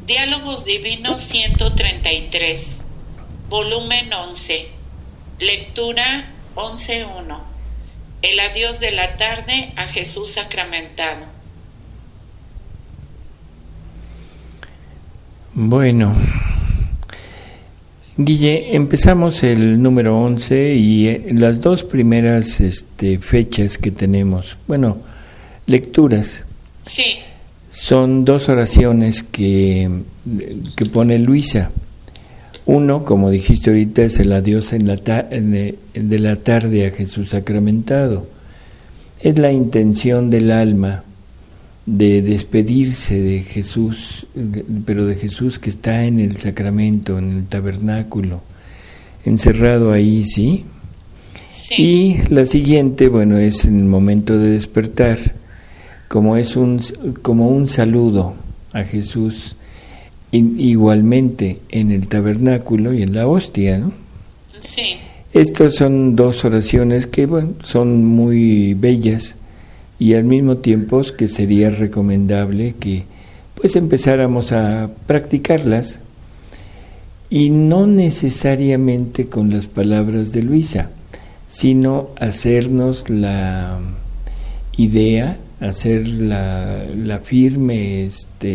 Diálogos Divinos 133, volumen 11, lectura 11.1. El adiós de la tarde a Jesús sacramentado. Bueno, Guille, empezamos el número 11 y las dos primeras fechas que tenemos, lecturas. Sí. Son dos oraciones que pone Luisa. Uno, como dijiste ahorita, es el adiós de la tarde a Jesús sacramentado. Es la intención del alma de despedirse de Jesús, pero de Jesús que está en el sacramento, en el tabernáculo, encerrado ahí, ¿sí? Sí. Y la siguiente, es en el momento de despertar, como un saludo a Jesús, igualmente en el tabernáculo y en la hostia, ¿no? Sí. Estas son dos oraciones que, son muy bellas y al mismo tiempo que sería recomendable que empezáramos a practicarlas, y no necesariamente con las palabras de Luisa, sino hacernos la idea, hacer la firme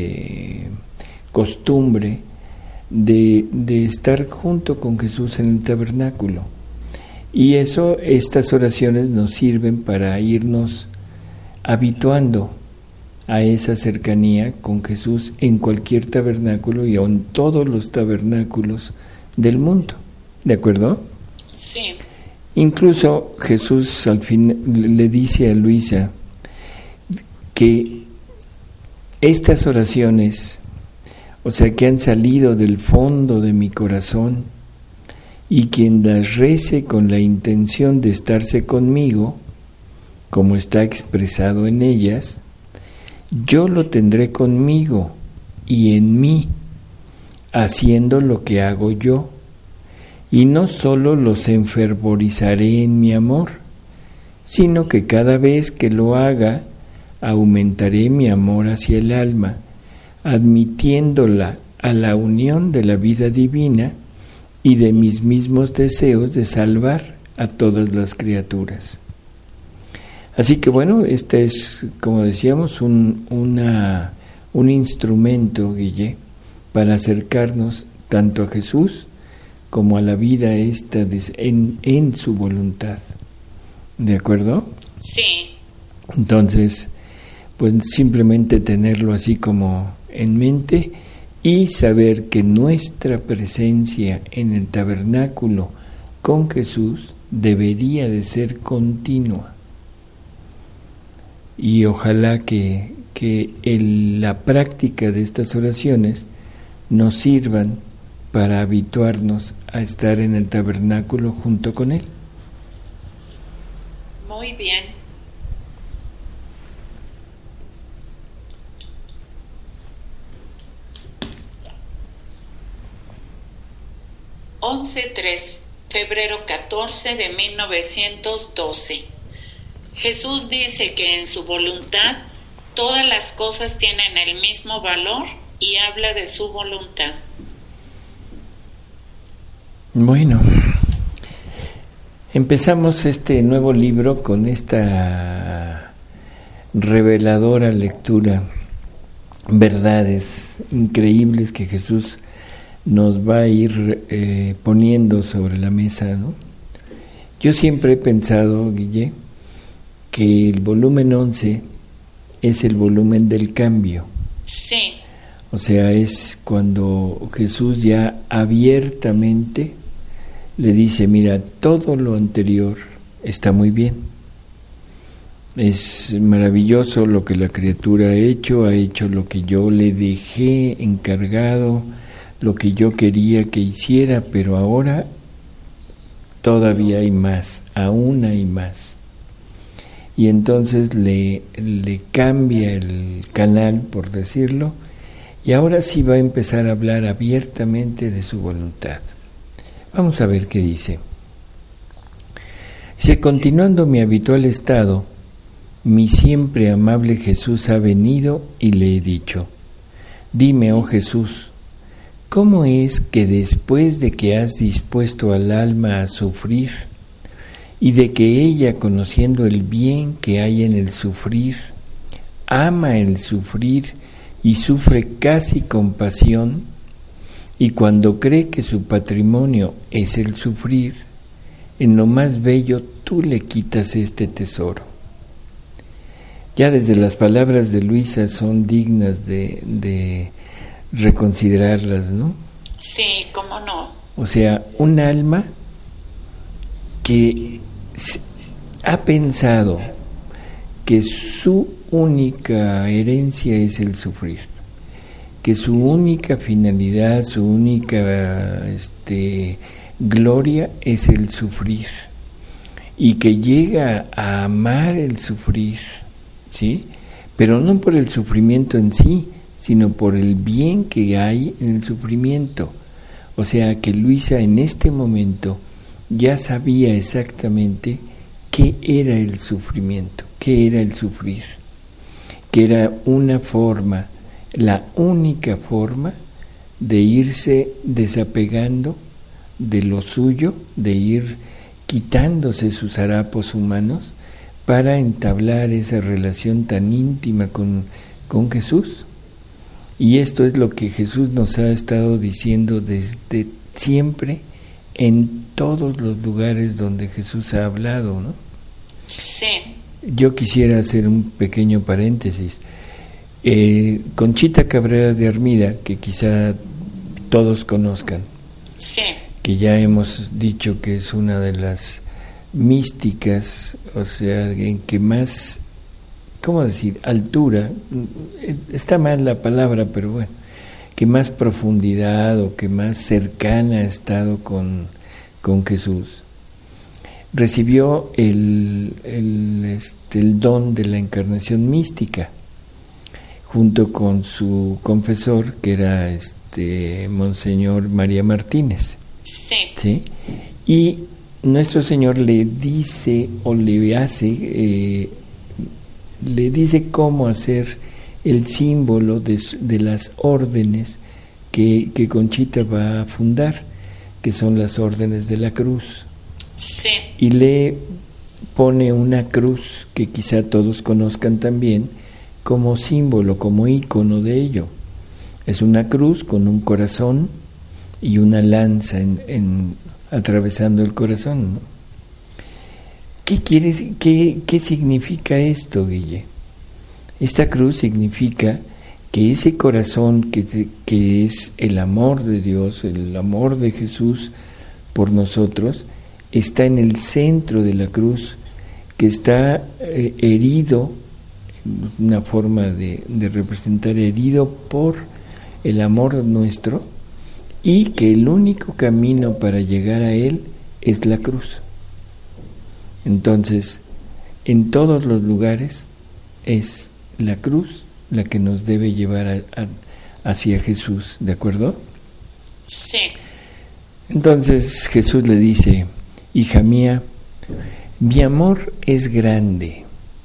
costumbre de estar junto con Jesús en el tabernáculo. Y estas oraciones nos sirven para irnos habituando a esa cercanía con Jesús en cualquier tabernáculo y en todos los tabernáculos del mundo. ¿De acuerdo? Sí. Incluso Jesús al fin le dice a Luisa que estas oraciones, que han salido del fondo de mi corazón, y quien las rece con la intención de estarse conmigo, como está expresado en ellas, yo lo tendré conmigo y en mí, haciendo lo que hago yo, y no solo los enfervorizaré en mi amor, sino que cada vez que lo haga, aumentaré mi amor hacia el alma, admitiéndola a la unión de la vida divina y de mis mismos deseos de salvar a todas las criaturas. Así que este es, como decíamos, un instrumento, Guille, para acercarnos tanto a Jesús como a la vida en su voluntad. ¿De acuerdo? Sí. Entonces, simplemente tenerlo así como en mente y saber que nuestra presencia en el tabernáculo con Jesús debería de ser continua. Y ojalá que la práctica de estas oraciones nos sirvan para habituarnos a estar en el tabernáculo junto con Él. Muy bien. Febrero 14 de 1912. Jesús dice que en su voluntad todas las cosas tienen el mismo valor y habla de su voluntad. Bueno, empezamos este nuevo libro con esta reveladora lectura, verdades increíbles que Jesús nos va a ir poniendo sobre la mesa, ¿no? Yo siempre he pensado, Guille, que el volumen 11 es el volumen del cambio. Sí. Es cuando Jesús ya abiertamente le dice, mira, todo lo anterior está muy bien. Es maravilloso lo que la criatura ha hecho lo que yo le dejé encargado, lo que yo quería que hiciera, pero ahora todavía hay más, aún hay más. Y entonces le cambia el canal, por decirlo, y ahora sí va a empezar a hablar abiertamente de su voluntad. Vamos a ver qué dice. Dice, continuando mi habitual estado, mi siempre amable Jesús ha venido y le he dicho, Dime, oh Jesús, ¿cómo es que después de que has dispuesto al alma a sufrir, y de que ella, conociendo el bien que hay en el sufrir, ama el sufrir y sufre casi con pasión, y cuando cree que su patrimonio es el sufrir, en lo más bello tú le quitas este tesoro? Ya desde las palabras de Luisa son dignas de reconsiderarlas, ¿no? Sí, cómo no. O sea, un alma que ha pensado que su única herencia es el sufrir, que su única finalidad, su única gloria es el sufrir, y que llega a amar el sufrir, ¿sí? Pero no por el sufrimiento en sí, sino por el bien que hay en el sufrimiento. O sea que Luisa en este momento ya sabía exactamente qué era el sufrimiento, qué era el sufrir, que era una forma, la única forma de irse desapegando de lo suyo, de ir quitándose sus harapos humanos para entablar esa relación tan íntima con Jesús. Y esto es lo que Jesús nos ha estado diciendo desde siempre, en todos los lugares donde Jesús ha hablado, ¿no? Sí. Yo quisiera hacer un pequeño paréntesis. Conchita Cabrera de Armida, que quizá todos conozcan, sí, que ya hemos dicho que es una de las místicas, o sea, en que más, ¿cómo decir?, altura, está mal la palabra, pero bueno, que más profundidad o que más cercana ha estado con Jesús, recibió el don de la encarnación mística, junto con su confesor, que era Monseñor María Martínez. sí. ¿Sí? Y nuestro Señor le dice o le hace, le dice cómo hacer el símbolo de las órdenes que Conchita va a fundar, que son las órdenes de la cruz. Sí. Y le pone una cruz que quizá todos conozcan también como símbolo, como ícono de ello. Es una cruz con un corazón y una lanza atravesando el corazón, ¿no? ¿Qué significa esto, Guille? Esta cruz significa que ese corazón que es el amor de Dios, el amor de Jesús por nosotros, está en el centro de la cruz, que está herido, una forma de representar, herido por el amor nuestro, y que el único camino para llegar a Él es la cruz. Entonces, en todos los lugares es la cruz la que nos debe llevar hacia Jesús, ¿de acuerdo? Sí. Entonces Jesús le dice: hija mía, mi amor es grande,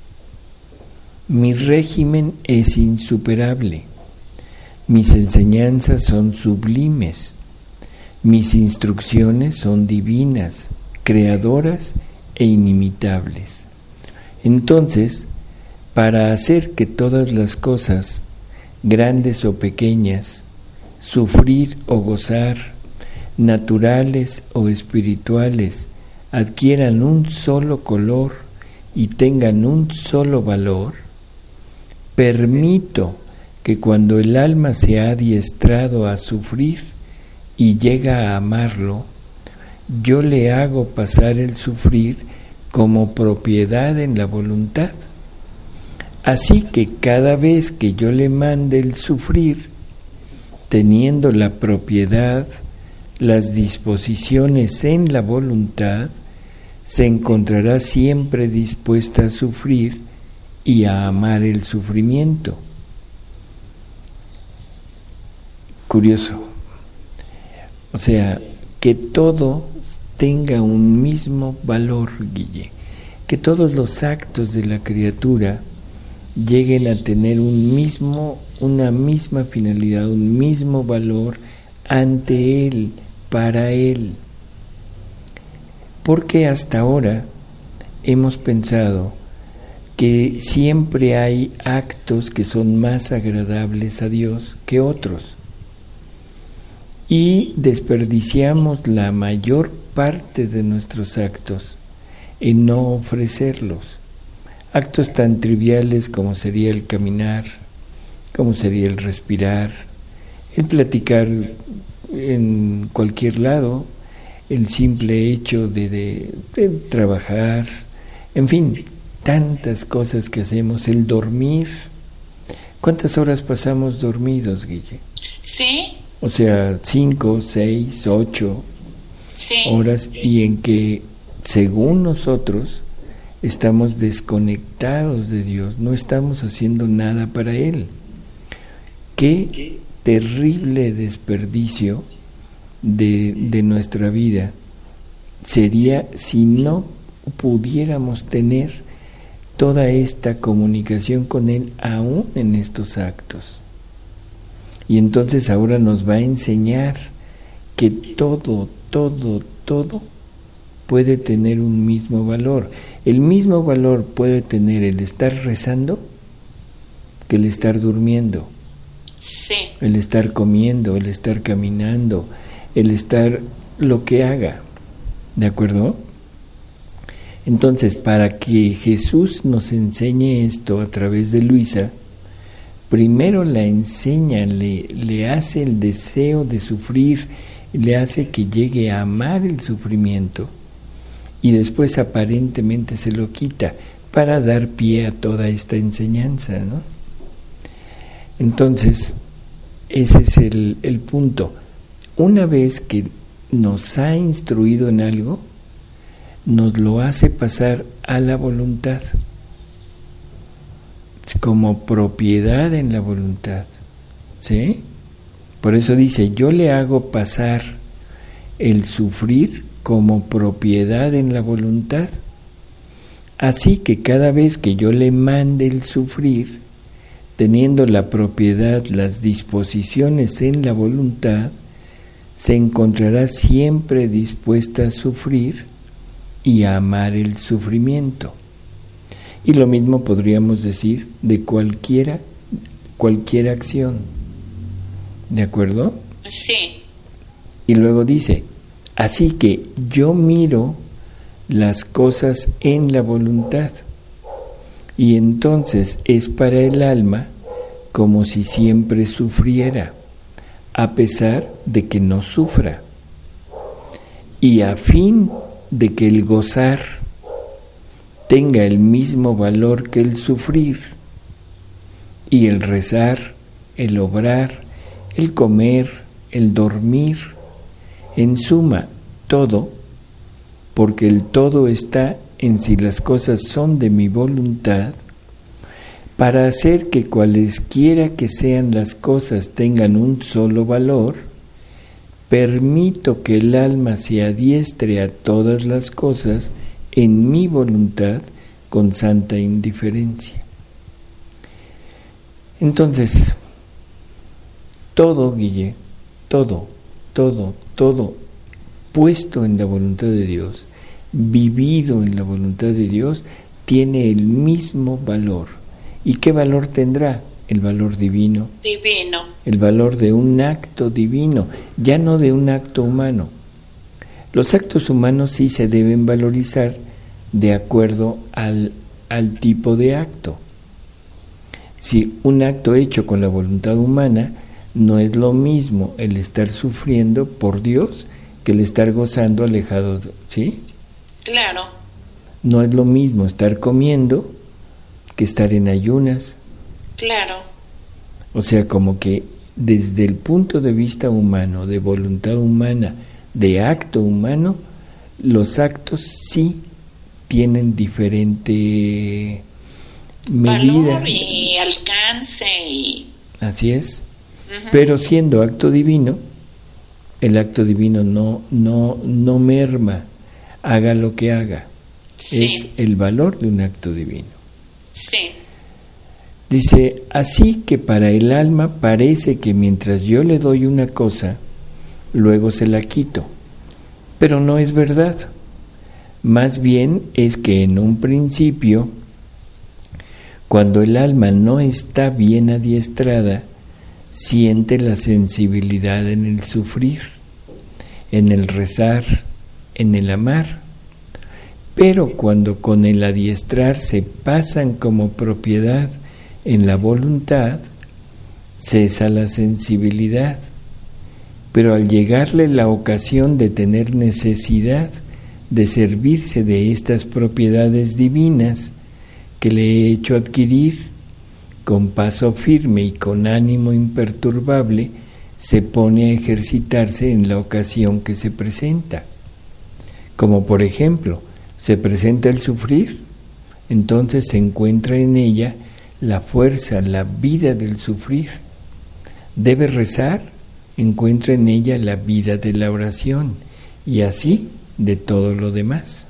mi régimen es insuperable, mis enseñanzas son sublimes, mis instrucciones son divinas, creadoras e inimitables. Entonces, para hacer que todas las cosas, grandes o pequeñas, sufrir o gozar, naturales o espirituales, adquieran un solo color y tengan un solo valor, permito que cuando el alma se ha adiestrado a sufrir y llega a amarlo, yo le hago pasar el sufrir como propiedad en la voluntad. Así que cada vez que yo le mande el sufrir, teniendo la propiedad, las disposiciones en la voluntad, se encontrará siempre dispuesta a sufrir y a amar el sufrimiento. Curioso. O sea, que todo tenga un mismo valor, Guille, que todos los actos de la criatura lleguen a tener una misma finalidad, un mismo valor ante Él, para Él. Porque hasta ahora hemos pensado que siempre hay actos que son más agradables a Dios que otros. Y desperdiciamos la mayor parte de nuestros actos en no ofrecerlos. Actos tan triviales como sería el caminar, como sería el respirar, el platicar en cualquier lado, el simple hecho de trabajar, en fin, tantas cosas que hacemos, el dormir. ¿Cuántas horas pasamos dormidos, Guille? Sí. O sea, 5, 6, 8 horas, y en que, según nosotros, estamos desconectados de Dios, no estamos haciendo nada para Él. Qué terrible desperdicio de nuestra vida sería si no pudiéramos tener toda esta comunicación con Él aún en estos actos. Y entonces ahora nos va a enseñar que todo puede tener un mismo valor. El mismo valor puede tener el estar rezando que el estar durmiendo, sí, el estar comiendo, el estar caminando, el estar lo que haga. ¿De acuerdo? Entonces, para que Jesús nos enseñe esto a través de Luisa, primero la enseña, le hace el deseo de sufrir, le hace que llegue a amar el sufrimiento, y después aparentemente se lo quita para dar pie a toda esta enseñanza, ¿no? Entonces, ese es el punto. Una vez que nos ha instruido en algo, nos lo hace pasar a la voluntad, como propiedad en la voluntad, ¿sí? Por eso dice, yo le hago pasar el sufrir como propiedad en la voluntad. Así que cada vez que yo le mande el sufrir, teniendo la propiedad, las disposiciones en la voluntad, se encontrará siempre dispuesta a sufrir y a amar el sufrimiento. Y lo mismo podríamos decir de cualquier acción. ¿De acuerdo? Sí. Y luego dice, así que yo miro las cosas en la voluntad, y entonces es para el alma como si siempre sufriera, a pesar de que no sufra, y a fin de que el gozar tenga el mismo valor que el sufrir, y el rezar, el obrar, el comer, el dormir, en suma, todo, porque el todo está en si las cosas son de mi voluntad, para hacer que cualesquiera que sean las cosas tengan un solo valor, permito que el alma se adiestre a todas las cosas en mi voluntad con santa indiferencia. Entonces, todo, Guille, todo, puesto en la voluntad de Dios, vivido en la voluntad de Dios, tiene el mismo valor. ¿Y qué valor tendrá? El valor divino. Divino. El valor de un acto divino, ya no de un acto humano. Los actos humanos sí se deben valorizar de acuerdo al tipo de acto. Si un acto hecho con la voluntad humana, no es lo mismo el estar sufriendo por Dios que el estar gozando alejado, ¿sí? Claro. No es lo mismo estar comiendo que estar en ayunas. Claro. O sea, como que desde el punto de vista humano, de voluntad humana, de acto humano, los actos sí tienen diferente medida. Valor y alcance y... Así es. Uh-huh. Pero siendo acto divino, el acto divino no merma, haga lo que haga. Sí. Es el valor de un acto divino. Sí. Dice, así que para el alma parece que mientras yo le doy una cosa, luego se la quito. Pero no es verdad. Más bien es que en un principio, cuando el alma no está bien adiestrada, siente la sensibilidad en el sufrir, en el rezar, en el amar. Pero cuando con el adiestrarse pasan como propiedad en la voluntad, cesa la sensibilidad. Pero al llegarle la ocasión de tener necesidad de servirse de estas propiedades divinas que le he hecho adquirir, con paso firme y con ánimo imperturbable, se pone a ejercitarse en la ocasión que se presenta. Como por ejemplo, se presenta el sufrir, entonces se encuentra en ella la fuerza, la vida del sufrir. Debe rezar, encuentra en ella la vida de la oración, y así de todo lo demás.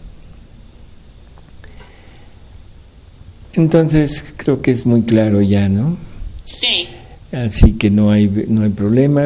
Entonces creo que es muy claro ya, ¿no? Sí. Así que no hay problema.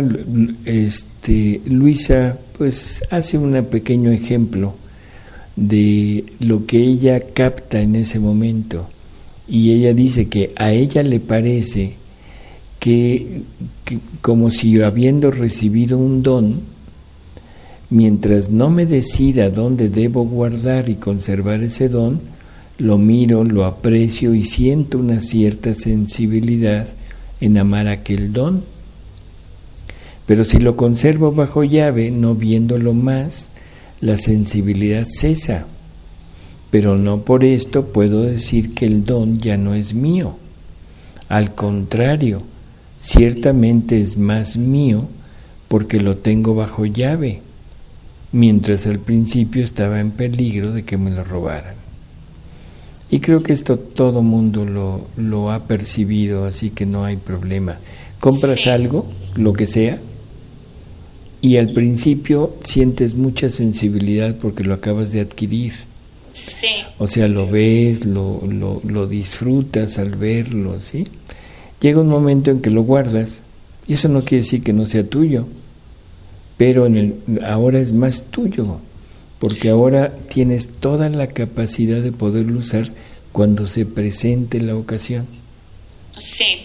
Luisa pues hace un pequeño ejemplo de lo que ella capta en ese momento, y ella dice que a ella le parece que como si habiendo recibido un don, mientras no me decida dónde debo guardar y conservar ese don, lo miro, lo aprecio y siento una cierta sensibilidad en amar aquel don. Pero si lo conservo bajo llave, no viéndolo más, la sensibilidad cesa. Pero no por esto puedo decir que el don ya no es mío. Al contrario, ciertamente es más mío porque lo tengo bajo llave, mientras al principio estaba en peligro de que me lo robaran. Y creo que esto todo mundo lo ha percibido, así que no hay problema. Compras algo, lo que sea, y al principio sientes mucha sensibilidad porque lo acabas de adquirir. Sí. O sea, lo ves, lo disfrutas al verlo, ¿sí? Llega un momento en que lo guardas, y eso no quiere decir que no sea tuyo, pero ahora es más tuyo, porque ahora tienes toda la capacidad de poderlo usar cuando se presente la ocasión. Sí.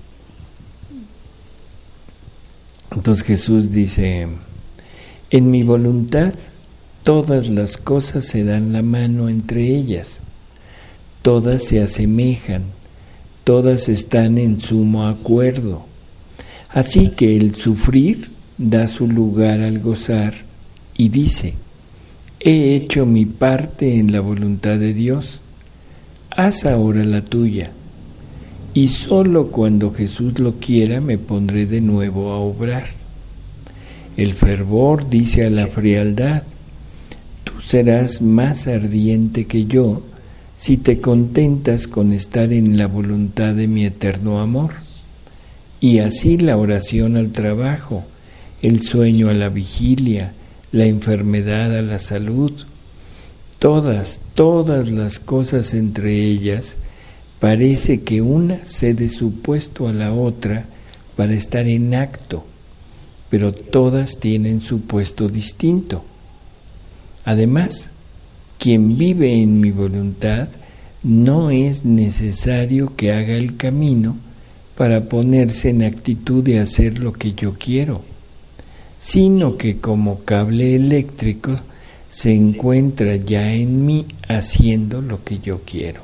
Entonces Jesús dice, en mi voluntad todas las cosas se dan la mano entre ellas, todas se asemejan, todas están en sumo acuerdo. Así que el sufrir da su lugar al gozar y dice, he hecho mi parte en la voluntad de Dios, haz ahora la tuya. Y sólo cuando Jesús lo quiera me pondré de nuevo a obrar. El fervor dice a la frialdad, tú serás más ardiente que yo si te contentas con estar en la voluntad de mi eterno amor. Y así la oración al trabajo, el sueño a la vigilia, la enfermedad a la salud, todas las cosas entre ellas, parece que una cede su puesto a la otra para estar en acto, pero todas tienen su puesto distinto. Además, quien vive en mi voluntad no es necesario que haga el camino para ponerse en actitud de hacer lo que yo quiero, sino que como cable eléctrico se encuentra ya en mí haciendo lo que yo quiero.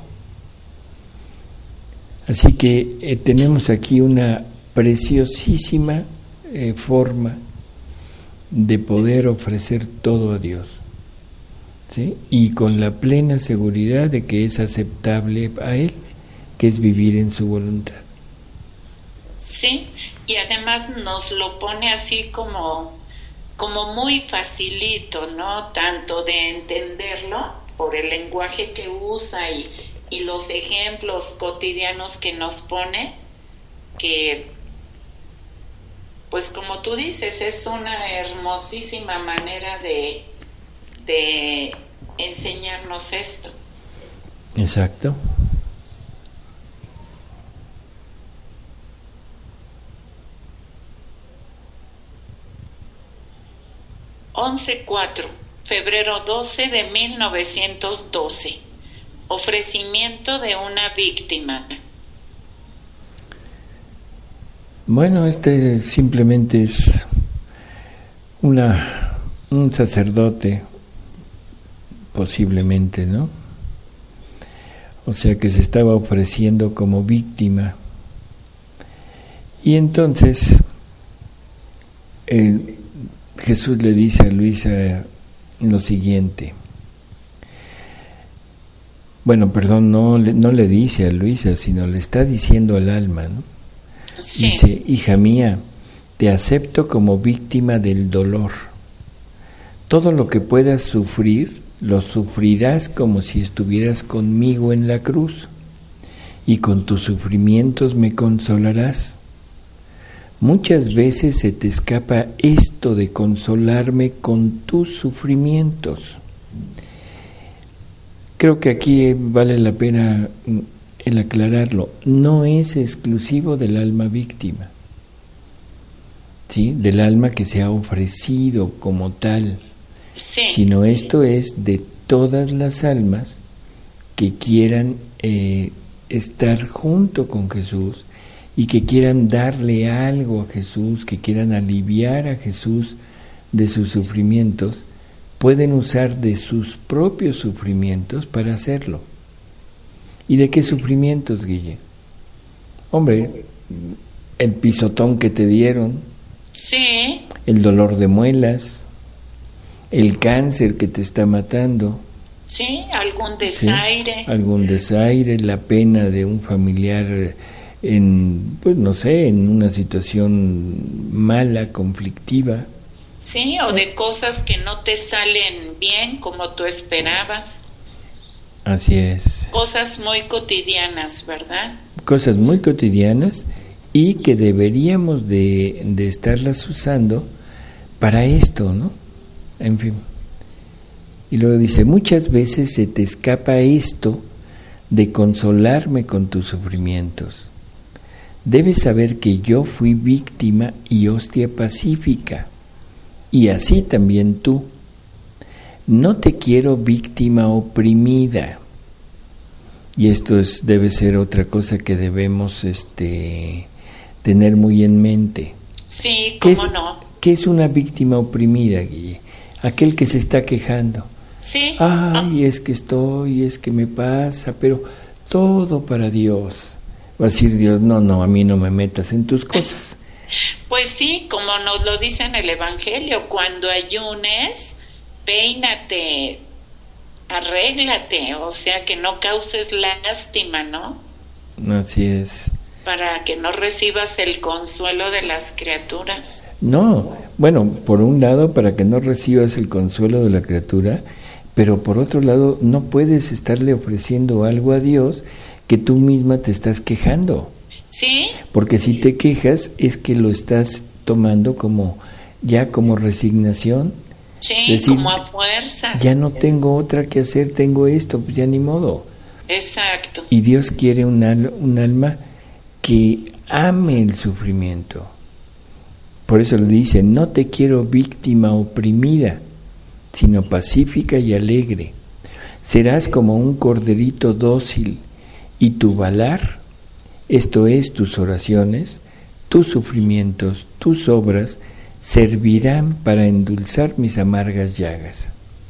Así que tenemos aquí una preciosísima forma de poder ofrecer todo a Dios, ¿sí? Y con la plena seguridad de que es aceptable a Él, que es vivir en su voluntad. Sí, y además nos lo pone así como muy facilito, ¿no? Tanto de entenderlo por el lenguaje que usa y los ejemplos cotidianos que nos pone, que pues como tú dices, es una hermosísima manera de enseñarnos esto. Exacto. 11-4, febrero 12 de 1912. Ofrecimiento de una víctima. Bueno, este simplemente es un sacerdote, posiblemente, ¿no? O sea, que se estaba ofreciendo como víctima. Y entonces Jesús le dice a Luisa lo siguiente. Bueno, perdón, no le dice a Luisa, sino le está diciendo al alma, ¿no? Sí. Dice: hija mía, te acepto como víctima del dolor. Todo lo que puedas sufrir, lo sufrirás como si estuvieras conmigo en la cruz, y con tus sufrimientos me consolarás. Muchas veces se te escapa esto de consolarme con tus sufrimientos. Creo que aquí vale la pena el aclararlo. No es exclusivo del alma víctima, ¿sí? Del alma que se ha ofrecido como tal, Sí. Sino esto es de todas las almas que quieran estar junto con Jesús y que quieran darle algo a Jesús, que quieran aliviar a Jesús de sus sufrimientos. Pueden usar de sus propios sufrimientos para hacerlo. ¿Y de qué sufrimientos, Guille? Hombre, el pisotón que te dieron, Sí. el dolor de muelas, el cáncer que te está matando, Sí, algún desaire. ¿sí? Algún desaire, la pena de un familiar en, pues no sé, en una situación mala, conflictiva. Sí, o de cosas que no te salen bien como tú esperabas. Así es. Cosas muy cotidianas, ¿verdad? Cosas muy cotidianas y que deberíamos de estarlas usando para esto, ¿no? En fin. Y luego dice: muchas veces se te escapa esto de consolarme con tus sufrimientos. Debes saber que yo fui víctima y hostia pacífica, y así también tú. No te quiero víctima oprimida. Y esto debe ser otra cosa que debemos tener muy en mente. Sí, ¿cómo no? ¿Qué es una víctima oprimida, Guille? Aquel que se está quejando. Sí. Ay, es que me pasa, pero todo para Dios. Va a decir Dios: no, a mí no me metas en tus cosas. Pues sí, como nos lo dice en el Evangelio, cuando ayunes, peínate, arréglate, o sea, que no causes lástima, ¿no? Así es. Para que no recibas el consuelo de las criaturas. No, bueno, por un lado, para que no recibas el consuelo de la criatura, pero por otro lado, no puedes estarle ofreciendo algo a Dios que tú misma te estás quejando. ¿Sí? Porque si te quejas es que lo estás tomando como resignación. Sí, decir, como a fuerza. Ya no tengo otra que hacer, tengo esto, pues ya ni modo. Exacto. Y Dios quiere un alma que ame el sufrimiento. Por eso le dice: no te quiero víctima oprimida, sino pacífica y alegre. Serás como un corderito dócil, y tu valar, esto es, tus oraciones, tus sufrimientos, tus obras, servirán para endulzar mis amargas llagas.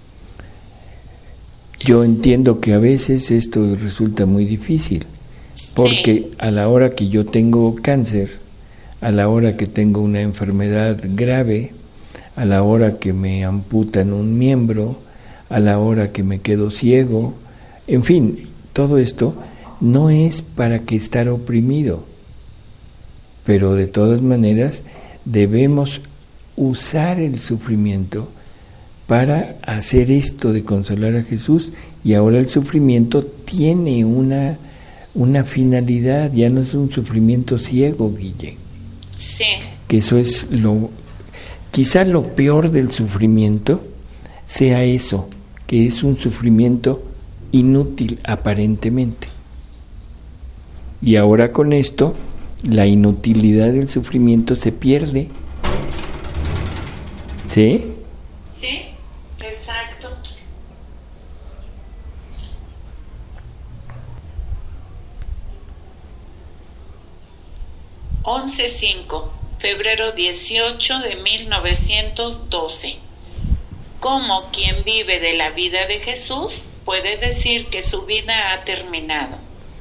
Yo entiendo que a veces esto resulta muy difícil, porque a la hora que yo tengo cáncer, a la hora que tengo una enfermedad grave, a la hora que me amputan un miembro, a la hora que me quedo ciego, en fin, todo esto no es para que estar oprimido, pero de todas maneras debemos usar el sufrimiento para hacer esto de consolar a Jesús. Y ahora el sufrimiento tiene una finalidad, ya no es un sufrimiento ciego, Guille. Sí. Que eso es quizá lo peor del sufrimiento sea eso, que es un sufrimiento inútil aparentemente. Y ahora con esto, la inutilidad del sufrimiento se pierde. ¿Sí? Sí, exacto. Febrero 18 de 1912. ¿Cómo quien vive de la vida de Jesús puede decir que su vida ha terminado?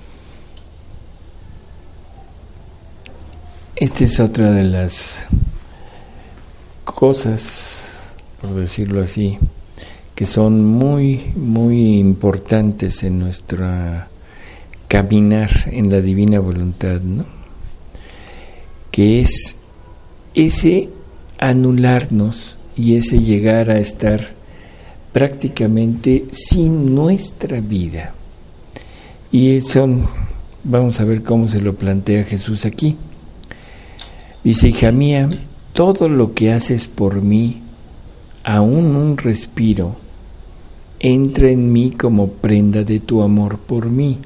Esta es otra de las cosas, por decirlo así, que son muy, muy importantes en nuestro caminar en la divina voluntad, ¿no? Que es ese anularnos y ese llegar a estar prácticamente sin nuestra vida. Y son, vamos a ver cómo se lo plantea Jesús aquí. Dice: hija mía, todo lo que haces por mí, aún un respiro, entra en mí como prenda de tu amor por mí.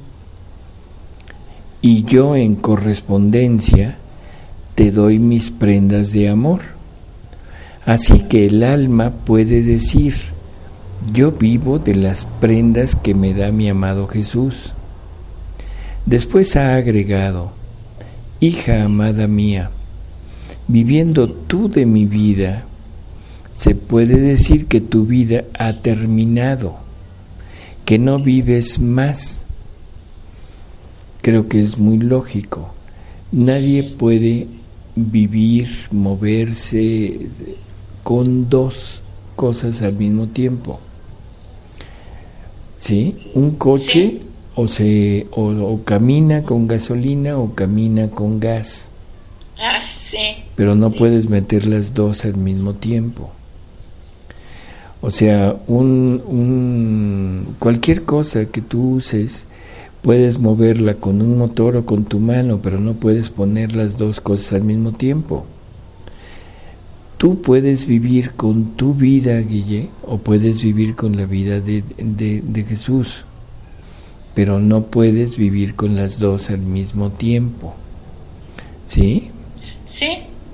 Y yo en correspondencia te doy mis prendas de amor. Así que el alma puede decir: yo vivo de las prendas que me da mi amado Jesús. Después ha agregado: hija amada mía, viviendo tú de mi vida, se puede decir que tu vida ha terminado, que no vives más. Creo que es muy lógico. Nadie puede vivir, moverse con dos cosas al mismo tiempo. ¿Sí? Un coche o camina con gasolina o camina con gas. Sí. Pero no puedes meter las dos al mismo tiempo. O sea, cualquier cosa que tú uses, puedes moverla con un motor o con tu mano, pero no puedes poner las dos cosas al mismo tiempo. Tú puedes vivir con tu vida, Guille, o puedes vivir con la vida de Jesús, pero no puedes vivir con las dos al mismo tiempo. ¿Sí? Sí.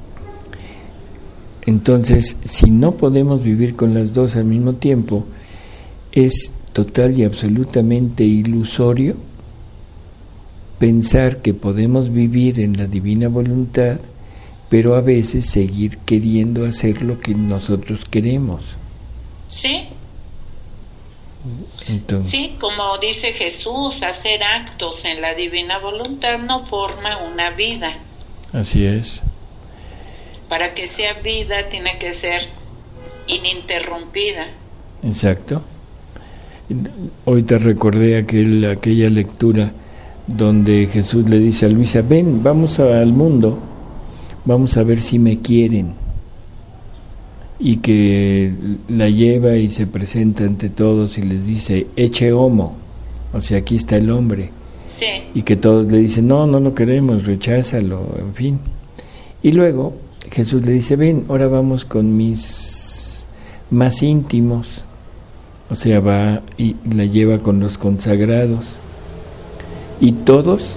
Entonces, si no podemos vivir con las dos al mismo tiempo, es total y absolutamente ilusorio pensar que podemos vivir en la divina voluntad, pero a veces seguir queriendo hacer lo que nosotros queremos. Sí. Entonces, sí, como dice Jesús, hacer actos en la divina voluntad no forma una vida. Así es. Para que sea vida tiene que ser ininterrumpida. Exacto. Ahorita recordé aquella lectura donde Jesús le dice a Luisa: ven, vamos al mundo, vamos a ver si me quieren. Y que la lleva y se presenta ante todos y les dice: eche homo, o sea, aquí está el hombre. Sí. Y que todos le dicen: no lo queremos, recházalo, en fin. Y luego Jesús le dice: ven, ahora vamos con mis más íntimos. O sea, va y la lleva con los consagrados. Y todos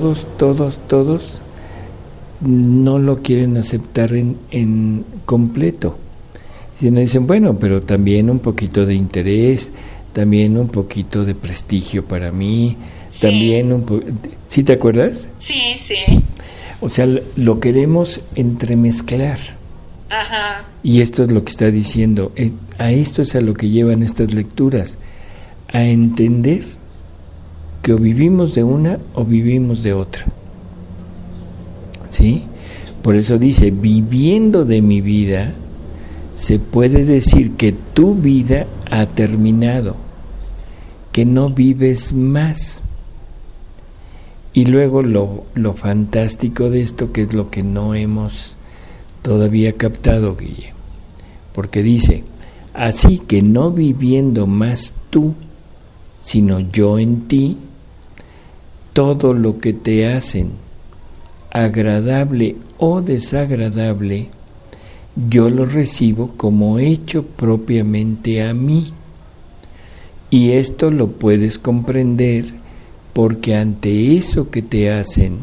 no lo quieren aceptar en completo. Y nos dicen: bueno, pero también un poquito de interés, también un poquito de prestigio para mí, sí. También ¿sí te acuerdas? Sí. O sea, lo queremos entremezclar. Ajá. Y esto es lo que está diciendo. A esto es a lo que llevan estas lecturas, a entender que o vivimos de una o vivimos de otra. ¿Sí? Por eso dice: viviendo de mi vida, se puede decir que tu vida ha terminado, que no vives más. Y luego lo fantástico de esto, que es lo que no hemos todavía captado, Guille, porque dice: así que no viviendo más tú, sino yo en ti, todo lo que te hacen, agradable o desagradable, yo lo recibo como hecho propiamente a mí. Y esto lo puedes comprender porque ante eso que te hacen,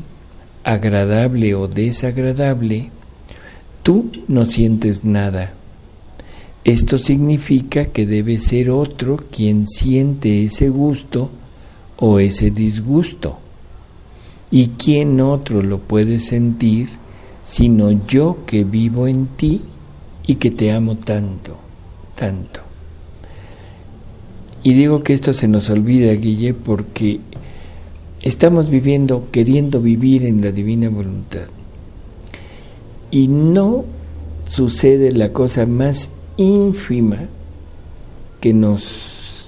agradable o desagradable, tú no sientes nada, Esto significa que debe ser otro quien siente ese gusto o ese disgusto. ¿Y quién otro lo puede sentir sino yo que vivo en ti y que te amo tanto, tanto? Y digo que esto se nos olvida, Guille, porque estamos queriendo vivir en la divina voluntad. Y no sucede la cosa más ínfima que nos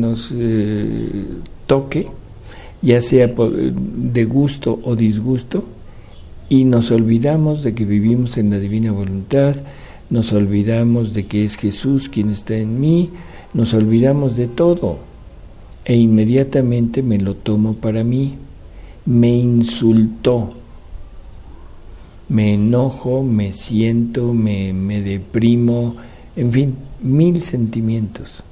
toque, ya sea de gusto o disgusto, y nos olvidamos de que vivimos en la divina voluntad, nos olvidamos de que es Jesús quien está en mí, nos olvidamos de todo, e inmediatamente me lo tomo para mí. Me insultó, me enojo, me siento, me deprimo, en fin, 1000 sentimientos.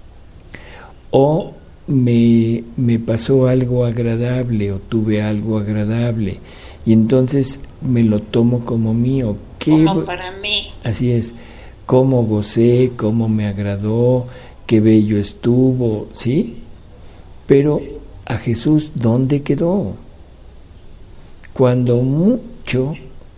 O me pasó algo agradable o tuve algo agradable y entonces me lo tomo como mío. Como para mí. Así es, cómo gocé, cómo me agradó, qué bello estuvo, ¿sí? Pero a Jesús, ¿dónde quedó? Cuando mucho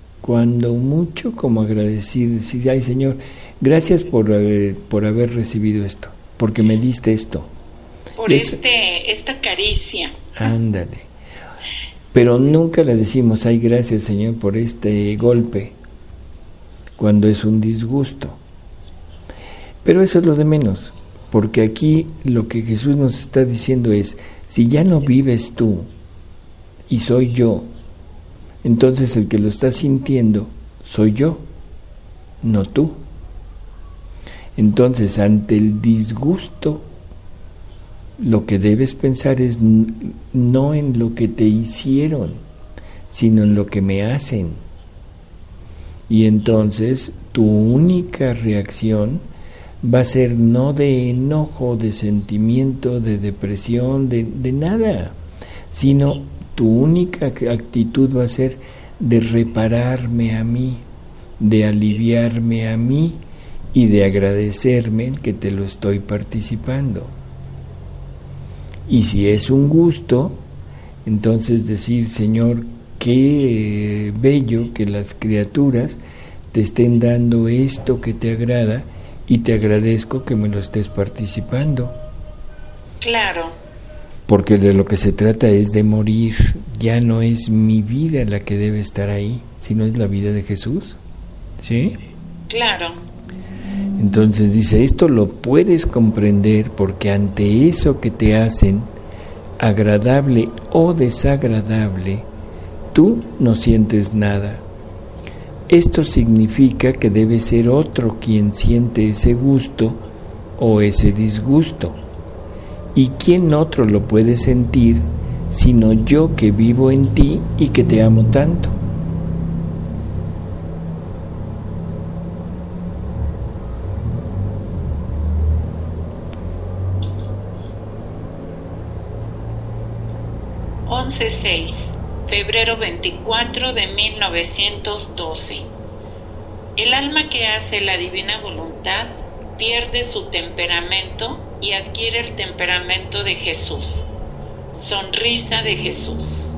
como agradecer, decir, ay Señor, gracias por haber recibido esto, porque me diste esto. Por esta caricia. Ándale. Pero nunca le decimos, ay gracias Señor por este golpe, cuando es un disgusto. Pero eso es lo de menos, porque aquí lo que Jesús nos está diciendo es, si ya no vives tú y soy yo, entonces el que lo está sintiendo soy yo, no tú. Entonces, ante el disgusto, lo que debes pensar es no en lo que te hicieron, sino en lo que me hacen. Y entonces tu única reacción va a ser no de enojo, de sentimiento, de depresión, de nada, sino tu única actitud va a ser de repararme a mí, de aliviarme a mí y de agradecerme que te lo estoy participando. Y si es un gusto, entonces decir, Señor, qué bello que las criaturas te estén dando esto que te agrada y te agradezco que me lo estés participando. Claro. Porque de lo que se trata es de morir, ya no es mi vida la que debe estar ahí, sino es la vida de Jesús. ¿Sí? Claro. Entonces dice, esto lo puedes comprender porque ante eso que te hacen, agradable o desagradable, tú no sientes nada. Esto significa que debe ser otro quien siente ese gusto o ese disgusto. ¿Y quién otro lo puede sentir sino yo que vivo en ti y que te amo tanto? Febrero 24 de 1912. El alma que hace la divina voluntad pierde su temperamento y adquiere el temperamento de Jesús. Sonrisa de Jesús.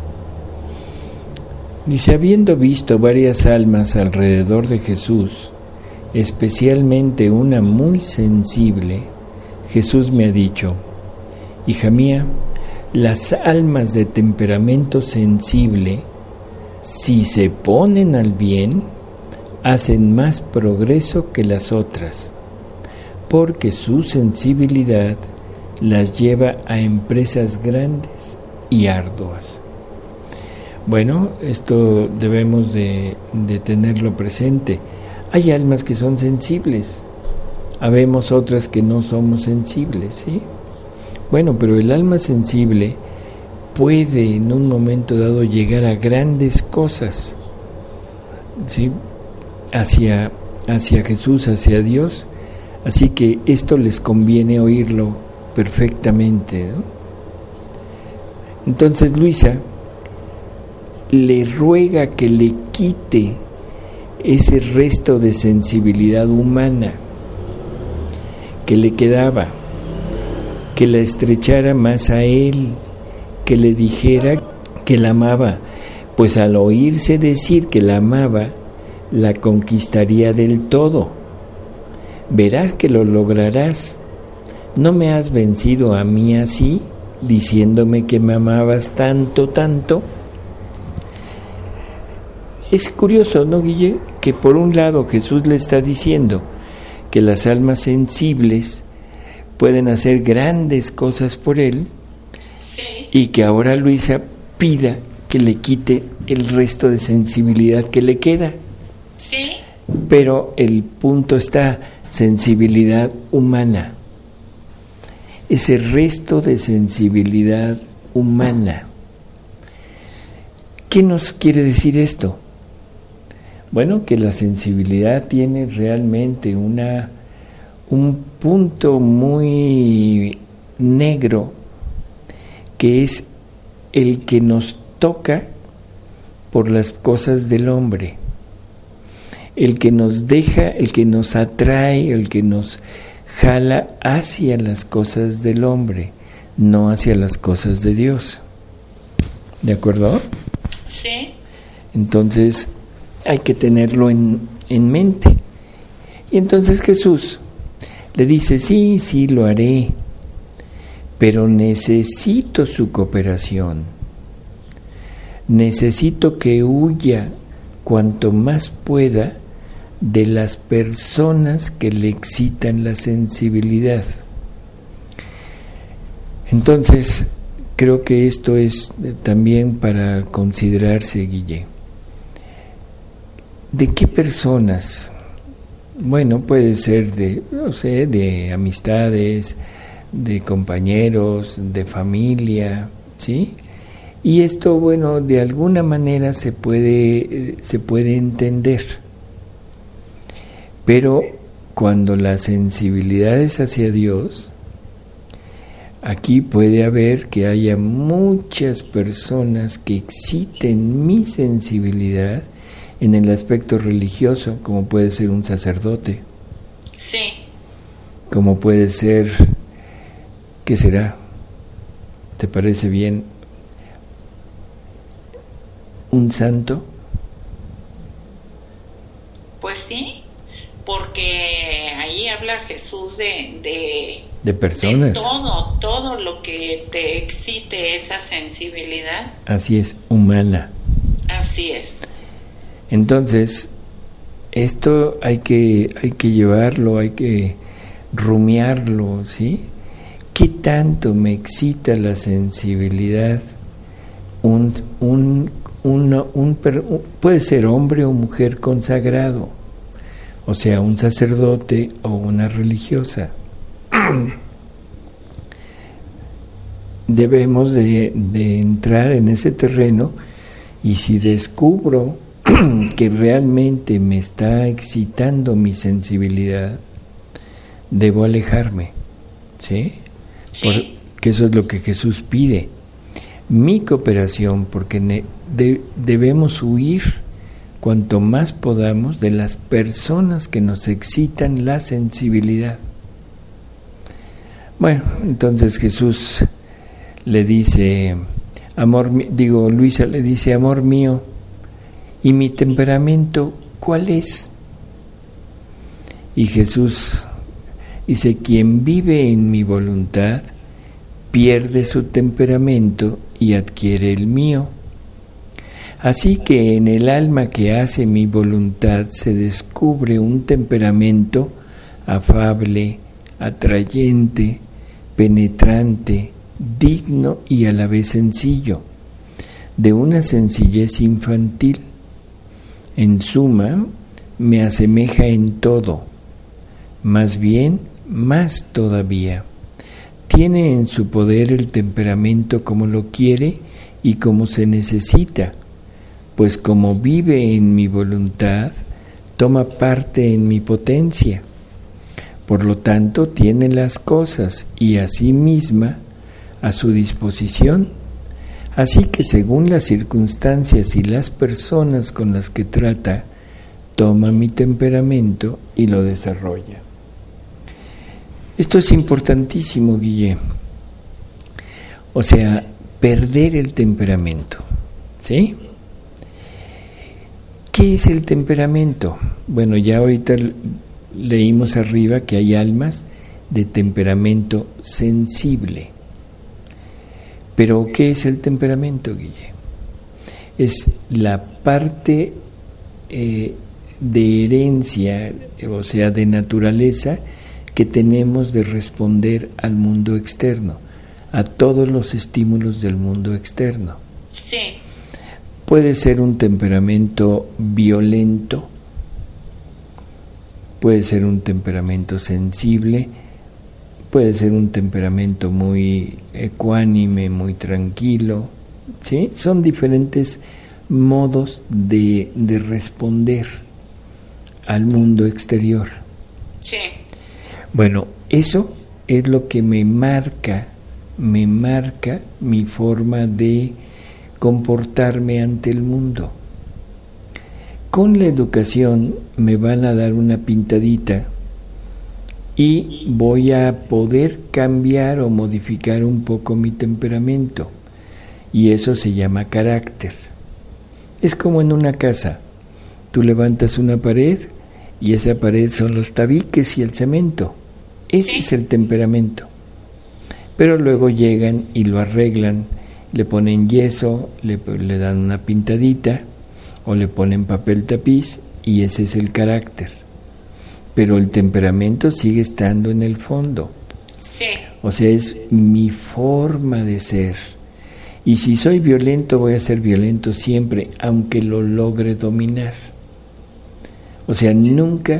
Dice, habiendo visto varias almas alrededor de Jesús, especialmente una muy sensible, Jesús me ha dicho, hija mía, las almas de temperamento sensible, si se ponen al bien, hacen más progreso que las otras, porque su sensibilidad las lleva a empresas grandes y arduas. Bueno, esto debemos de tenerlo presente. Hay almas que son sensibles, habemos otras que no somos sensibles, ¿sí? Bueno, pero el alma sensible puede en un momento dado llegar a grandes cosas, ¿sí? Hacia Jesús, hacia Dios. Así que esto les conviene oírlo perfectamente, ¿no? Entonces Luisa le ruega que le quite ese resto de sensibilidad humana que le quedaba, que la estrechara más a él, que le dijera que la amaba, pues al oírse decir que la amaba, la conquistaría del todo. Verás que lo lograrás. ¿No me has vencido a mí así, diciéndome que me amabas tanto, tanto? Es curioso, ¿no, Guille? Que por un lado Jesús le está diciendo que las almas sensibles pueden hacer grandes cosas por él, Sí. y que ahora Luisa pida que le quite el resto de sensibilidad que le queda. Sí. Pero el punto está, sensibilidad humana. Ese resto de sensibilidad humana. ¿Qué nos quiere decir esto? Bueno, que la sensibilidad tiene realmente un punto muy negro, que es el que nos toca por las cosas del hombre, el que nos deja, el que nos atrae, el que nos jala hacia las cosas del hombre, no hacia las cosas de Dios. ¿De acuerdo? Sí. Entonces hay que tenerlo en mente. Y entonces Jesús le dice, sí, lo haré, pero necesito su cooperación. Necesito que huya cuanto más pueda de las personas que le excitan la sensibilidad. Entonces, creo que esto es también para considerarse, Guille. ¿De qué personas? Bueno, puede ser de amistades, de compañeros, de familia, ¿sí? Y esto, bueno, de alguna manera se puede entender. Pero cuando la sensibilidad es hacia Dios, aquí puede haber que haya muchas personas que exciten mi sensibilidad en el aspecto religioso, como puede ser un sacerdote. Sí. Como puede ser, ¿qué será? ¿Te parece bien? ¿Un santo? Pues sí, porque ahí habla Jesús de personas. De todo lo que te excite esa sensibilidad. Así es, humana. Así es. Entonces, esto hay que llevarlo, hay que rumiarlo, ¿sí? ¿Qué tanto me excita la sensibilidad? Puede ser hombre o mujer consagrado, o sea, un sacerdote o una religiosa. Debemos de entrar en ese terreno, y si descubro que realmente me está excitando mi sensibilidad, debo alejarme, ¿sí? Sí. Porque eso es lo que Jesús pide, mi cooperación, porque debemos huir cuanto más podamos de las personas que nos excitan la sensibilidad. Bueno, entonces Jesús le dice, Luisa le dice, amor mío, ¿y mi temperamento cuál es? Y Jesús dice, quien vive en mi voluntad pierde su temperamento y adquiere el mío. Así que en el alma que hace mi voluntad se descubre un temperamento afable, atrayente, penetrante, digno y a la vez sencillo, de una sencillez infantil. En suma, me asemeja en todo, más bien, más todavía. Tiene en su poder el temperamento como lo quiere y como se necesita, pues como vive en mi voluntad, toma parte en mi potencia. Por lo tanto, tiene las cosas y a sí misma a su disposición. Así que según las circunstancias y las personas con las que trata, toma mi temperamento y lo desarrolla. Esto es importantísimo, Guille. O sea, perder el temperamento, ¿sí? ¿Qué es el temperamento? Bueno, ya ahorita leímos arriba que hay almas de temperamento sensible. Pero ¿qué es el temperamento, Guille? Es la parte de herencia, o sea, de naturaleza, que tenemos de responder al mundo externo, a todos los estímulos del mundo externo. Sí. Puede ser un temperamento violento, puede ser un temperamento sensible, puede ser un temperamento muy ecuánime, muy tranquilo, ¿sí? Son diferentes modos de responder al mundo exterior. Sí. Bueno, eso es lo que me marca mi forma de comportarme ante el mundo. Con la educación me van a dar una pintadita y voy a poder cambiar o modificar un poco mi temperamento, y eso se llama carácter. Es como en una casa, tú levantas una pared y esa pared son los tabiques y el cemento. Ese es el temperamento. Pero luego llegan y lo arreglan, le ponen yeso, le dan una pintadita o le ponen papel tapiz, y ese es el carácter. Pero el temperamento sigue estando en el fondo. Sí. O sea, es mi forma de ser. Y si soy violento, voy a ser violento siempre, aunque lo logre dominar. O sea, nunca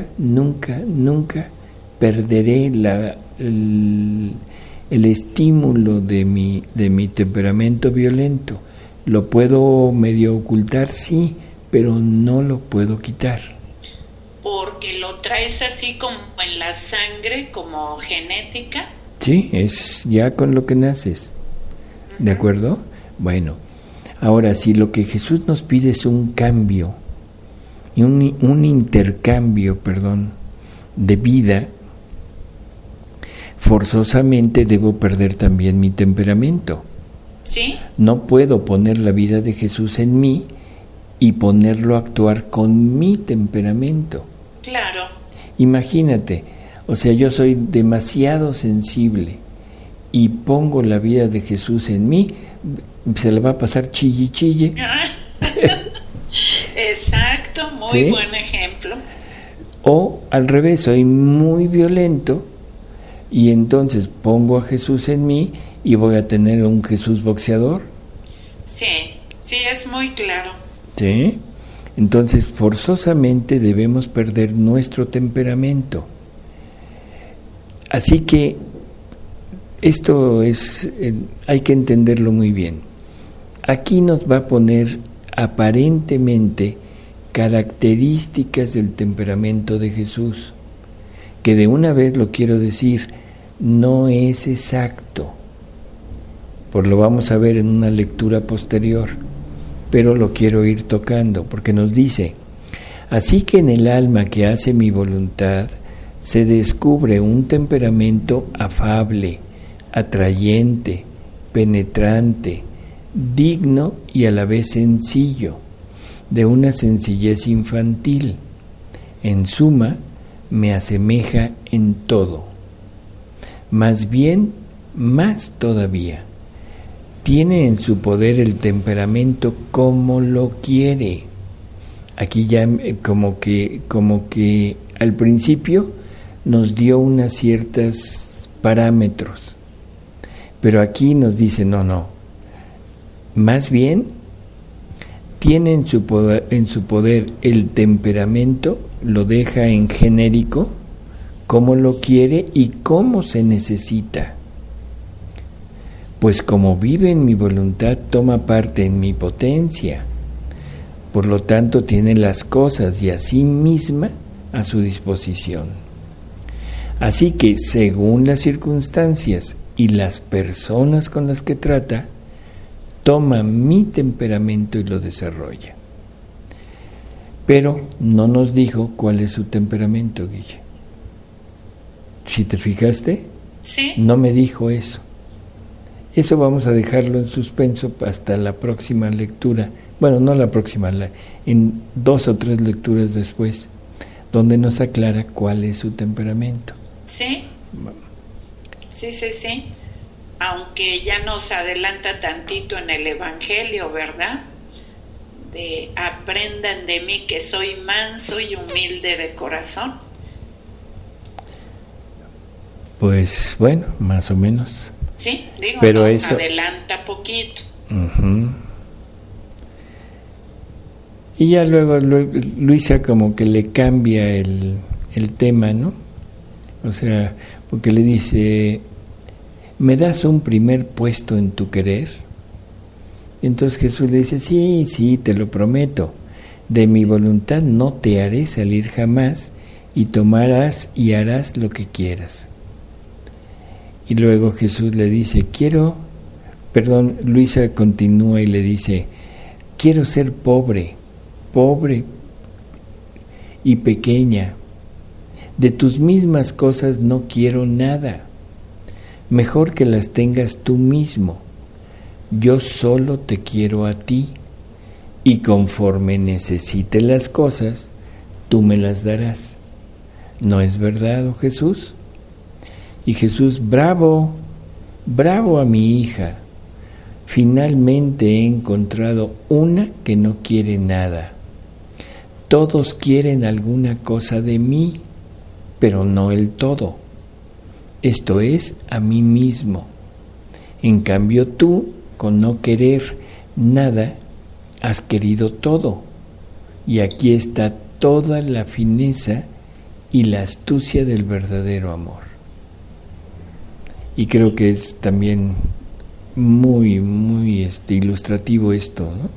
perderé el estímulo de mi temperamento violento. Lo puedo medio ocultar, sí, pero no lo puedo quitar. Porque lo traes así como en la sangre, como genética. Sí, es ya con lo que naces. ¿De acuerdo? Bueno, ahora si lo que Jesús nos pide es un cambio, un intercambio, de vida, forzosamente debo perder también mi temperamento. ¿Sí? No puedo poner la vida de Jesús en mí y ponerlo a actuar con mi temperamento. Claro. Imagínate, o sea, yo soy demasiado sensible y pongo la vida de Jesús en mí, se le va a pasar chille. Exacto, muy ¿Sí? buen ejemplo. O al revés, soy muy violento y entonces pongo a Jesús en mí y voy a tener un Jesús boxeador. Sí, es muy claro. ¿Sí? Entonces, forzosamente debemos perder nuestro temperamento. Así que esto hay que entenderlo muy bien. Aquí nos va a poner aparentemente características del temperamento de Jesús, que de una vez lo quiero decir, no es exacto. Lo vamos a ver en una lectura posterior, pero lo quiero ir tocando, porque nos dice: así que en el alma que hace mi voluntad se descubre un temperamento afable, atrayente, penetrante, digno y a la vez sencillo, de una sencillez infantil. En suma, me asemeja en todo. Más bien, más todavía, tiene en su poder el temperamento como lo quiere. Aquí ya como que al principio nos dio unas ciertas parámetros, pero aquí nos dice no, más bien tiene en su poder el temperamento, lo deja en genérico, como lo quiere y cómo se necesita. Pues como vive en mi voluntad, toma parte en mi potencia. Por lo tanto, tiene las cosas y a sí misma a su disposición. Así que, según las circunstancias y las personas con las que trata, toma mi temperamento y lo desarrolla. Pero no nos dijo cuál es su temperamento, Guille. si te fijaste, Sí. no me dijo eso. Eso vamos a dejarlo en suspenso hasta la próxima lectura. Bueno, no la próxima, en 2 o 3 lecturas después, donde nos aclara cuál es su temperamento. Sí. Sí. Aunque ya nos adelanta tantito en el Evangelio, ¿verdad? De aprendan de mí que soy manso y humilde de corazón. Pues bueno, más o menos. Sí, digo, pero nos eso adelanta poquito. Uh-huh. Y ya luego Luisa como que le cambia el tema, ¿no? O sea, porque le dice, ¿me das un primer puesto en tu querer? Y entonces Jesús le dice, sí, te lo prometo, de mi voluntad no te haré salir jamás, y tomarás y harás lo que quieras. Y luego Jesús le dice, Luisa continúa y le dice, quiero ser pobre y pequeña, de tus mismas cosas no quiero nada, mejor que las tengas tú mismo, yo solo te quiero a ti, y conforme necesite las cosas, tú me las darás. ¿No es verdad, oh Jesús? Y Jesús, bravo a mi hija, finalmente he encontrado una que no quiere nada. Todos quieren alguna cosa de mí, pero no el todo. Esto es, a mí mismo. En cambio tú, con no querer nada, has querido todo. Y aquí está toda la fineza y la astucia del verdadero amor. Y creo que es también muy ilustrativo esto, ¿no?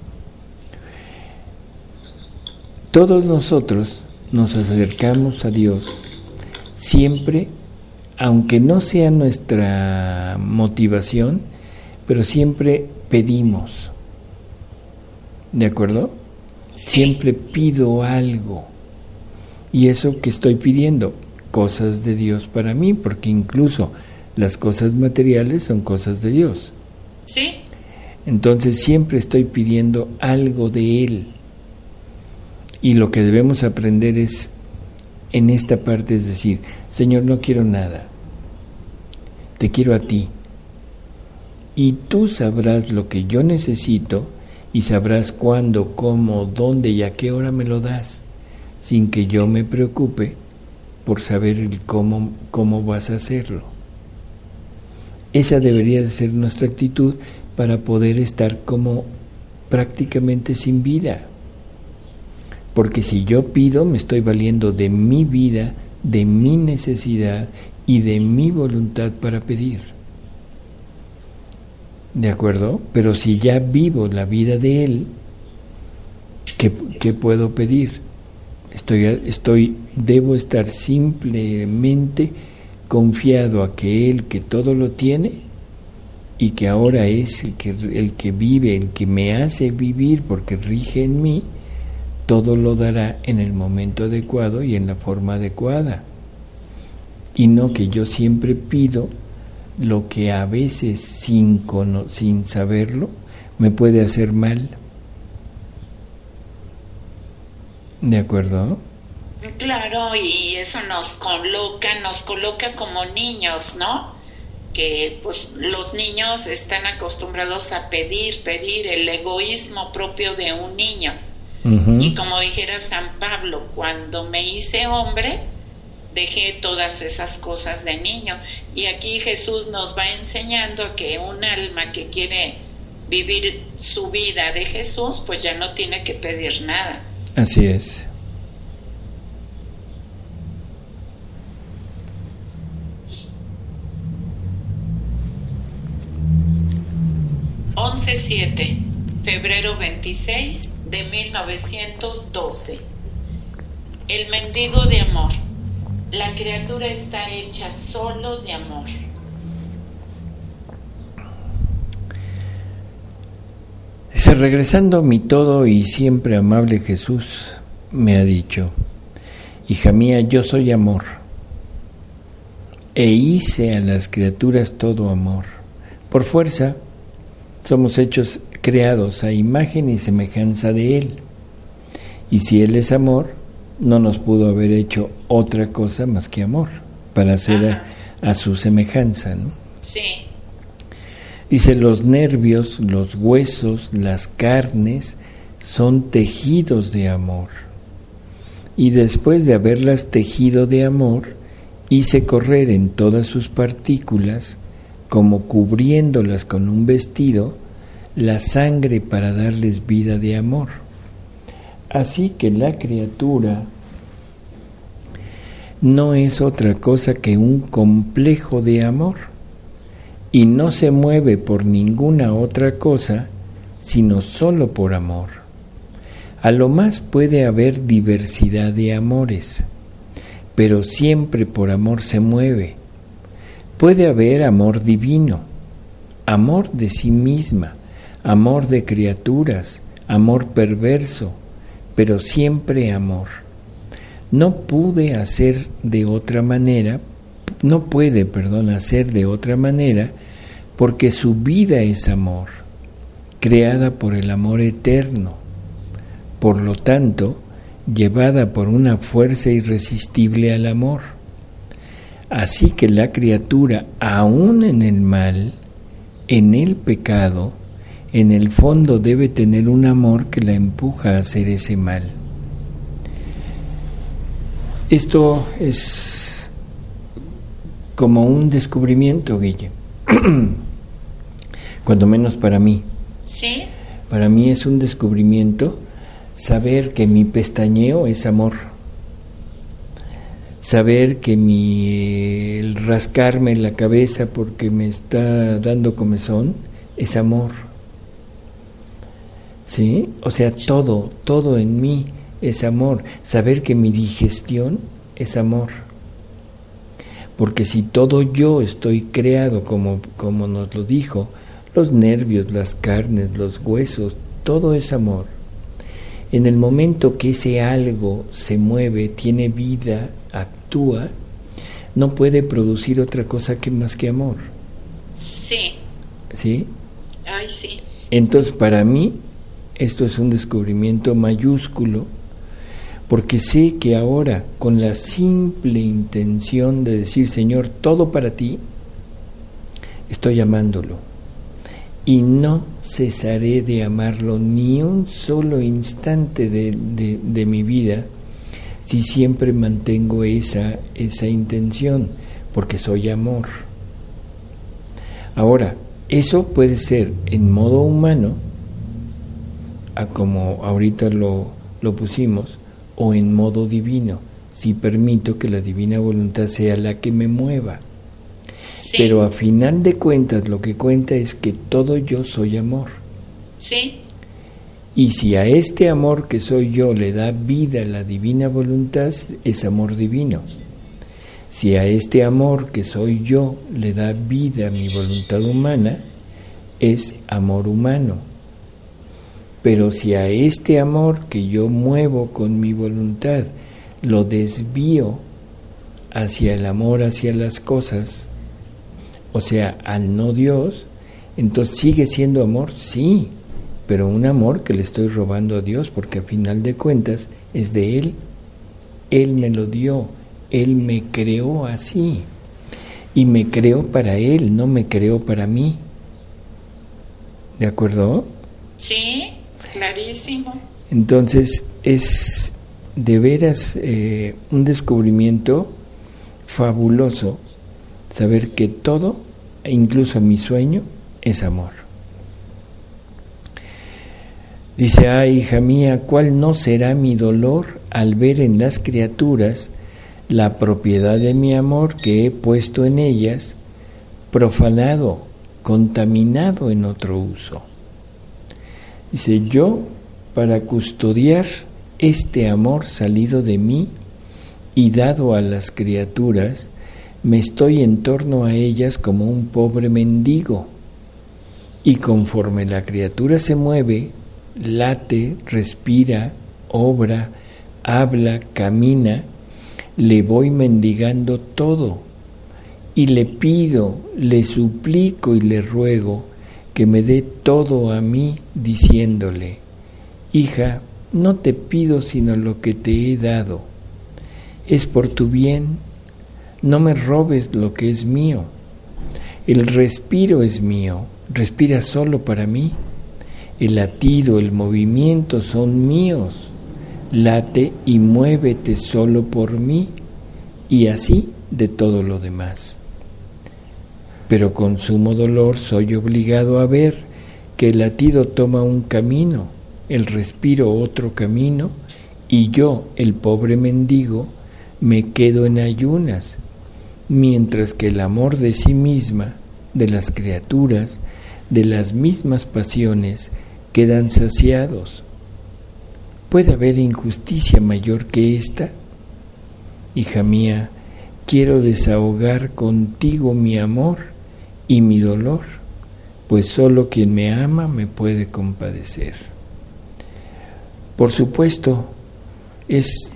Todos nosotros nos acercamos a Dios siempre, aunque no sea nuestra motivación, pero siempre pedimos. ¿De acuerdo? Sí. Siempre pido algo. Y eso que estoy pidiendo, cosas de Dios para mí, porque incluso las cosas materiales son cosas de Dios. Sí. Entonces siempre estoy pidiendo algo de Él. Y lo que debemos aprender es, en esta parte, es decir, Señor, no quiero nada, te quiero a ti. Y tú sabrás lo que yo necesito y sabrás cuándo, cómo, dónde y a qué hora me lo das, sin que yo me preocupe por saber el cómo vas a hacerlo. Esa debería de ser nuestra actitud para poder estar como prácticamente sin vida. Porque si yo pido, me estoy valiendo de mi vida, de mi necesidad y de mi voluntad para pedir. ¿De acuerdo? Pero si ya vivo la vida de Él, ¿qué puedo pedir? Debo estar simplemente confiado a que Él, que todo lo tiene y que ahora es el que vive, el que me hace vivir porque rige en mí, todo lo dará en el momento adecuado y en la forma adecuada. Y no que yo siempre pido lo que a veces sin saberlo me puede hacer mal. ¿De acuerdo? Claro, y eso nos coloca como niños, ¿no? Que pues los niños están acostumbrados a pedir, el egoísmo propio de un niño. Uh-huh. Y como dijera San Pablo, cuando me hice hombre, dejé todas esas cosas de niño. Y aquí Jesús nos va enseñando a que un alma que quiere vivir su vida de Jesús, pues ya no tiene que pedir nada. Así es. Febrero 26 de 1912. El mendigo de amor. La criatura está hecha solo de amor. Dice, regresando mi todo y siempre amable Jesús, me ha dicho, hija mía, yo soy amor. e hice a las criaturas todo amor. Por fuerza, somos hechos, creados a imagen y semejanza de Él. Y si Él es amor, no nos pudo haber hecho otra cosa más que amor, para hacer a su semejanza, ¿no? Sí. Dice, los nervios, los huesos, las carnes son tejidos de amor. Y después de haberlas tejido de amor, hice correr en todas sus partículas, como cubriéndolas con un vestido, la sangre para darles vida de amor. Así que la criatura no es otra cosa que un complejo de amor, y no se mueve por ninguna otra cosa, sino solo por amor. A lo más puede haber diversidad de amores, pero siempre por amor se mueve. Puede haber amor divino, amor de sí misma, amor de criaturas, amor perverso, pero siempre amor. No puede hacer de otra manera, hacer de otra manera, porque su vida es amor, creada por el amor eterno, por lo tanto, llevada por una fuerza irresistible al amor. Así que la criatura, aún en el mal, en el pecado, en el fondo debe tener un amor que la empuja a hacer ese mal. Esto es como un descubrimiento, Guille. Cuando menos para mí. ¿Sí? Para mí es un descubrimiento saber que mi pestañeo es amor. Saber que el rascarme la cabeza porque me está dando comezón es amor. ¿Sí? O sea, todo en mí es amor. Saber que mi digestión es amor. Porque si todo yo estoy creado como nos lo dijo, los nervios, las carnes, los huesos, todo es amor. En el momento que ese algo se mueve, tiene vida, actúa, no puede producir otra cosa más que amor. Sí. ¿Sí? Ay, sí. Entonces, para mí, esto es un descubrimiento mayúsculo, porque sé que ahora, con la simple intención de decir, Señor, todo para ti, estoy amándolo. Y no cesaré de amarlo ni un solo instante de mi vida si siempre mantengo esa intención, porque soy amor. Ahora, eso puede ser en modo humano, como ahorita lo pusimos, o en modo divino, si permito que la divina voluntad sea la que me mueva. Sí. Pero a final de cuentas lo que cuenta es que todo yo soy amor. Sí. Y si a este amor que soy yo le da vida la divina voluntad, es amor divino. Si a este amor que soy yo le da vida mi voluntad humana, es amor humano. Pero si a este amor que yo muevo con mi voluntad lo desvío hacia el amor, hacia las cosas, o sea, al no Dios, entonces sigue siendo amor, sí, pero un amor que le estoy robando a Dios, porque a final de cuentas es de Él. Él me lo dio, Él me creó así, y me creó para Él, no me creó para mí. ¿De acuerdo? Sí, clarísimo. Entonces es de veras un descubrimiento fabuloso saber que todo, incluso mi sueño, es amor. Dice, hija mía, ¿cuál no será mi dolor al ver en las criaturas la propiedad de mi amor que he puesto en ellas, profanado, contaminado en otro uso? Dice, yo, para custodiar este amor salido de mí y dado a las criaturas, me estoy en torno a ellas como un pobre mendigo, y conforme la criatura se mueve, late, respira, obra, habla, camina, le voy mendigando todo, y le pido, le suplico y le ruego que me dé todo a mí, diciéndole: hija, no te pido sino lo que te he dado. Es por tu bien, no me robes lo que es mío. El respiro es mío, respira solo para mí. El latido, el movimiento son míos. Late y muévete solo por mí, y así de todo lo demás. Pero con sumo dolor soy obligado a ver que el latido toma un camino, el respiro otro camino, y yo, el pobre mendigo, me quedo en ayunas, mientras que el amor de sí misma, de las criaturas, de las mismas pasiones, quedan saciados. ¿Puede haber injusticia mayor que esta? Hija mía, quiero desahogar contigo mi amor y mi dolor, pues solo quien me ama me puede compadecer. Por supuesto, es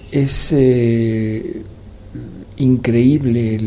increíble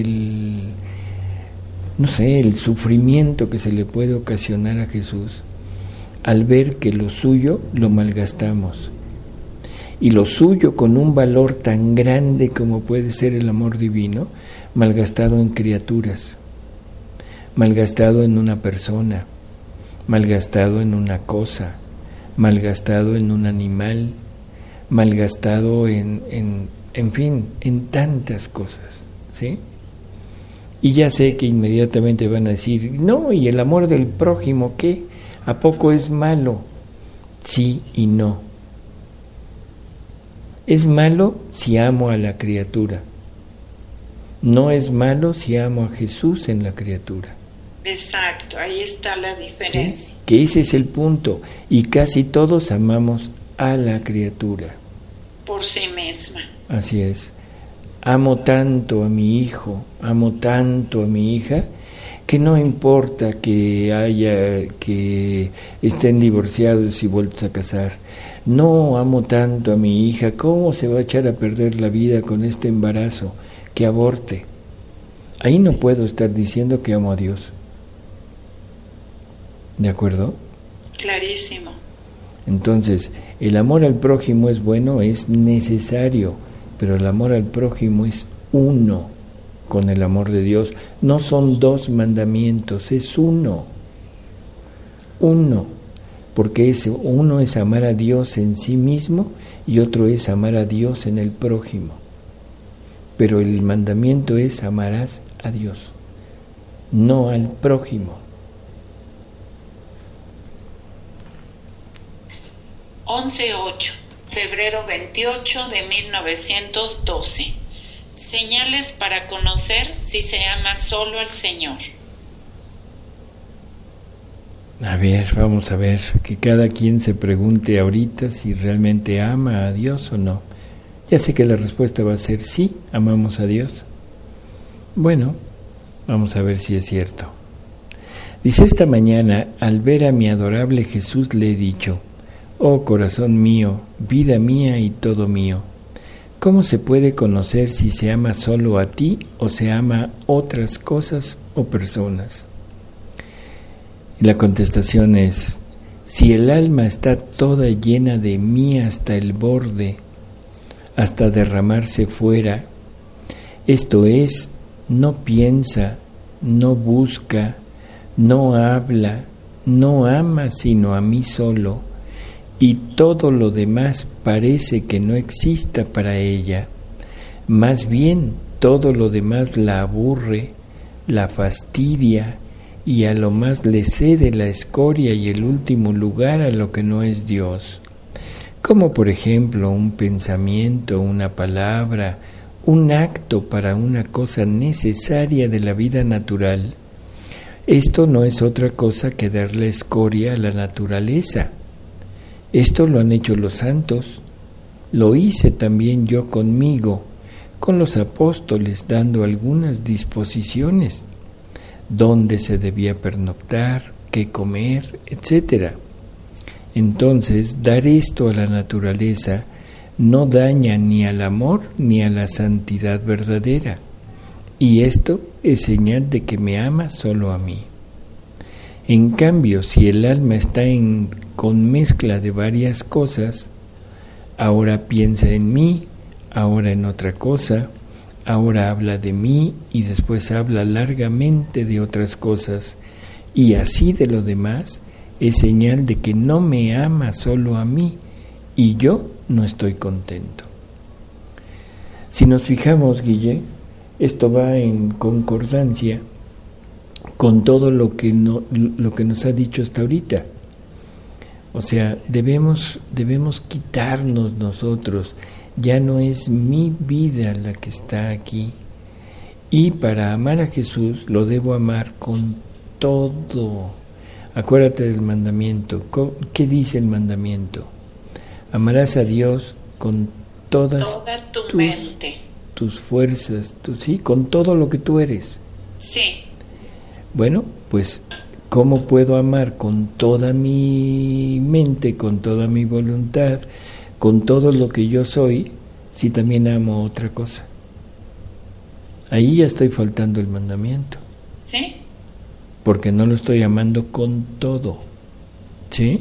el sufrimiento que se le puede ocasionar a Jesús al ver que lo suyo lo malgastamos, y lo suyo con un valor tan grande como puede ser el amor divino, malgastado en criaturas, malgastado en una persona, malgastado en una cosa, malgastado en un animal, malgastado en fin, en tantas cosas, ¿sí? Y ya sé que inmediatamente van a decir: no, ¿y el amor del prójimo qué? ¿A poco es malo? Sí y no. Es malo si amo a la criatura. No es malo si amo a Jesús en la criatura. Exacto, ahí está la diferencia. ¿Sí? Que ese es el punto. Y casi todos amamos a la criatura. Por sí misma. Así es. Amo tanto a mi hijo, amo tanto a mi hija, que no importa que estén divorciados y vueltos a casar. No amo tanto a mi hija, ¿cómo se va a echar a perder la vida con este embarazo? Que aborte. Ahí no puedo estar diciendo que amo a Dios. ¿De acuerdo? Clarísimo. Entonces, el amor al prójimo es bueno, es necesario, pero el amor al prójimo es uno con el amor de Dios. No son dos mandamientos, es uno. Uno. Porque uno es amar a Dios en sí mismo y otro es amar a Dios en el prójimo. Pero el mandamiento es: amarás a Dios, no al prójimo. 11/8, febrero 28 de 1912. Señales para conocer si se ama solo al Señor. A ver, vamos a ver, que cada quien se pregunte ahorita si realmente ama a Dios o no. Ya sé que la respuesta va a ser sí, amamos a Dios. Bueno, vamos a ver si es cierto. Dice: esta mañana, al ver a mi adorable Jesús, le he dicho: oh corazón mío, vida mía y todo mío, ¿cómo se puede conocer si se ama solo a ti o se ama otras cosas o personas? Y la contestación es: si el alma está toda llena de mí hasta el borde, hasta derramarse fuera, esto es, no piensa, no busca, no habla, no ama sino a mí solo, y todo lo demás parece que no exista para ella, más bien todo lo demás la aburre, la fastidia, y a lo más le cede la escoria y el último lugar a lo que no es Dios, como por ejemplo un pensamiento, una palabra, un acto para una cosa necesaria de la vida natural. Esto no es otra cosa que darle escoria a la naturaleza. Esto lo han hecho los santos, lo hice también yo conmigo, con los apóstoles, dando algunas disposiciones, dónde se debía pernoctar, qué comer, etc. Entonces, dar esto a la naturaleza no daña ni al amor ni a la santidad verdadera. y esto es señal de que me ama solo a mí. En cambio, si el alma está con mezcla de varias cosas, ahora piensa en mí, ahora en otra cosa, ahora habla de mí y después habla largamente de otras cosas, y así de lo demás, es señal de que no me ama solo a mí y yo no estoy contento. Si nos fijamos, Guille, esto va en concordancia con todo lo que nos ha dicho hasta ahorita. O sea, debemos quitarnos nosotros, ya no es mi vida la que está aquí, y para amar a Jesús lo debo amar con todo. Acuérdate del mandamiento. ¿Qué dice el mandamiento? Amarás a Dios con toda tu mente, tus fuerzas, ¿sí? Con todo lo que tú eres. Sí. Bueno, pues, ¿cómo puedo amar con toda mi mente, con toda mi voluntad, con todo lo que yo soy, si también amo otra cosa? Ahí ya estoy faltando el mandamiento. Sí. Porque no lo estoy amando con todo, ¿sí?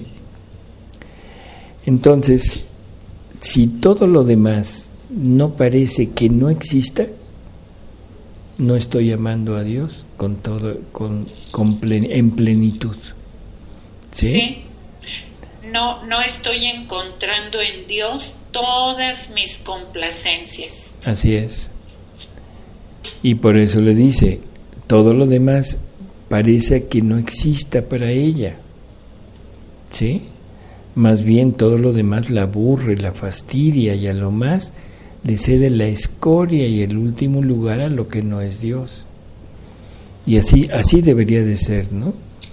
Entonces, si todo lo demás no parece que no exista, no estoy amando a Dios con todo, en plenitud, ¿sí? Sí. No estoy encontrando en Dios todas mis complacencias. Así es. Y por eso le dice, todo lo demás parece que no exista para ella, ¿sí? Más bien todo lo demás la aburre, la fastidia, y a lo más le cede la escoria y el último lugar a lo que no es Dios. Y así debería de ser, ¿no?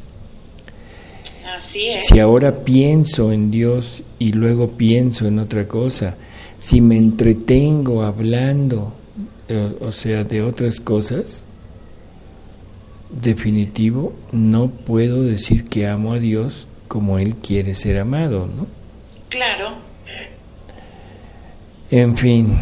Así es. Si ahora pienso en Dios y luego pienso en otra cosa, si me entretengo hablando, o sea, de otras cosas, definitivo, no puedo decir que amo a Dios como Él quiere ser amado, ¿no? Claro. En fin,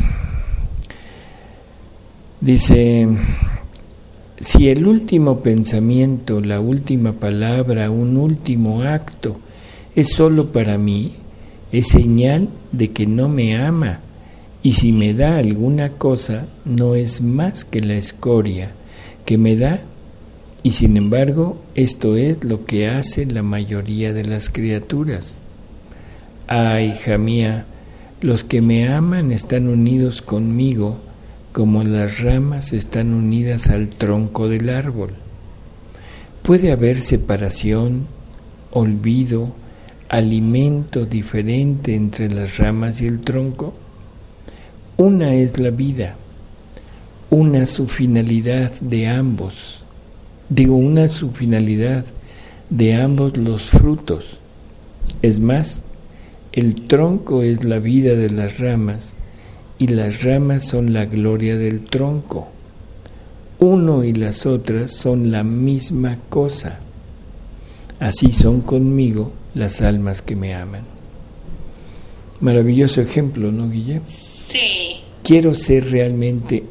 dice, si el último pensamiento, la última palabra, un último acto es solo para mí, es señal de que no me ama, y si me da alguna cosa, no es más que la escoria que me da. Y sin embargo, esto es lo que hace la mayoría de las criaturas. Ah, hija mía, los que me aman están unidos conmigo, como las ramas están unidas al tronco del árbol. ¿Puede haber separación, olvido, alimento diferente entre las ramas y el tronco? Una es la vida, una su finalidad de ambos. Una su finalidad de ambos los frutos. Es más, el tronco es la vida de las ramas y las ramas son la gloria del tronco. Uno y las otras son la misma cosa. Así son conmigo las almas que me aman. Maravilloso ejemplo, ¿no, Guille? Sí. Quiero ser realmente,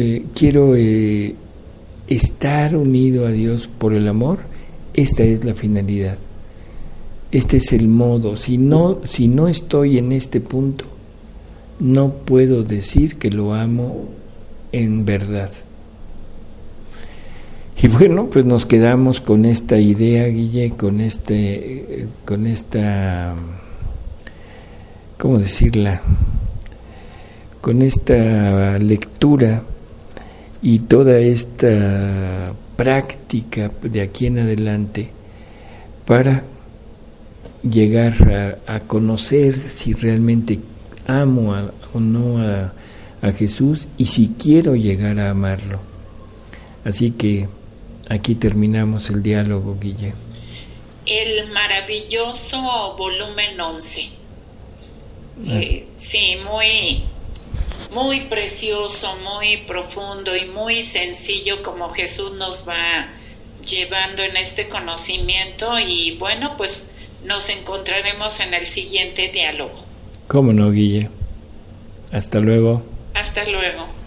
estar unido a Dios por el amor. Esta es la finalidad, este es el modo. Si no estoy en este punto, no puedo decir que lo amo en verdad. Y bueno, pues nos quedamos con esta idea, Guille, con esta, ¿cómo decirla? Con esta lectura y toda esta práctica de aquí en adelante para llegar a conocer si realmente amo o no a Jesús y si quiero llegar a amarlo. Así que aquí terminamos el diálogo, Guille. El maravilloso volumen 11. Sí, muy precioso, muy profundo y muy sencillo como Jesús nos va llevando en este conocimiento. Y bueno, pues nos encontraremos en el siguiente diálogo. ¿Cómo no, Guille? Hasta luego. Hasta luego.